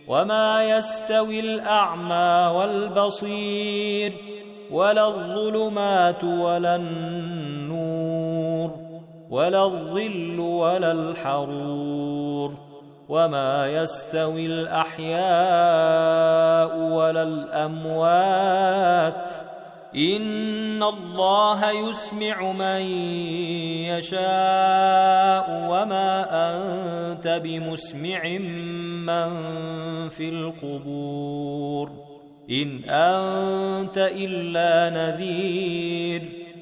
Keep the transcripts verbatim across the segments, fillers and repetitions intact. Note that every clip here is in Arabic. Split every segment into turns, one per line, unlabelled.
وما يستوي الأعمى والبصير ولا الظلمات ولا النور ولا الظل ولا الحرور وما يستوي الأحياء ولا الأموات إن الله يسمع من يشاء وما أنت بمسمع من في القبور إن أنت إلا نذير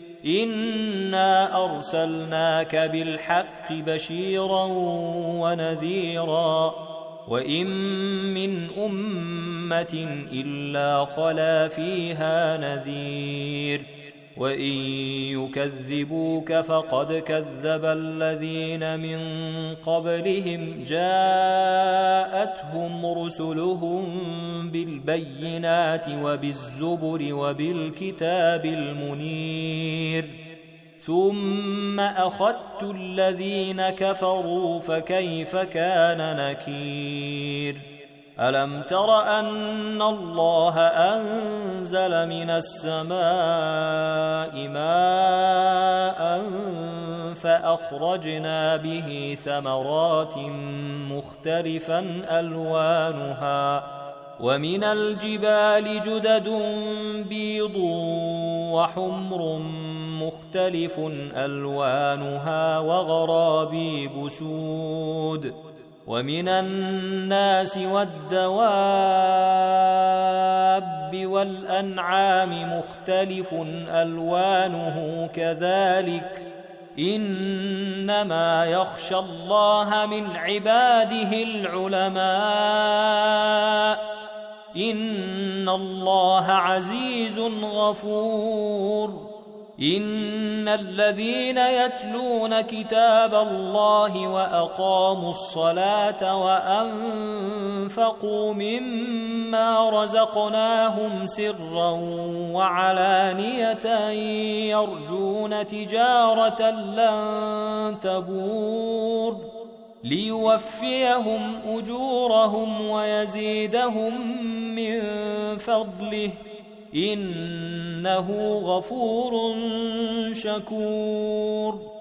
إنا أرسلناك بالحق بشيرا ونذيرا وإن من أمة إلا خلا فيها نذير وإن يكذبوك فقد كذب الذين من قبلهم جاءتهم رسلهم بالبينات وبالزبر وبالكتاب المنير ثم أخذت الذين كفروا فكيف كان نكير ألم تر أن الله أنزل من السماء ماء فأخرجنا به ثمرات مختلفا ألوانها ومن الجبال جدد بيض وحمر مختلف ألوانها وغرابيب سود ومن الناس والدواب والأنعام مختلف ألوانه كذلك إنما يخشى الله من عباده العلماء إن الله عزيز غفور إن الذين يتلون كتاب الله وأقاموا الصلاة وأنفقوا مما رزقناهم سرا وعلانية يرجون تجارة لن تبور ليوفيهم أجورهم ويزيدهم من فضله إنه غفور شكور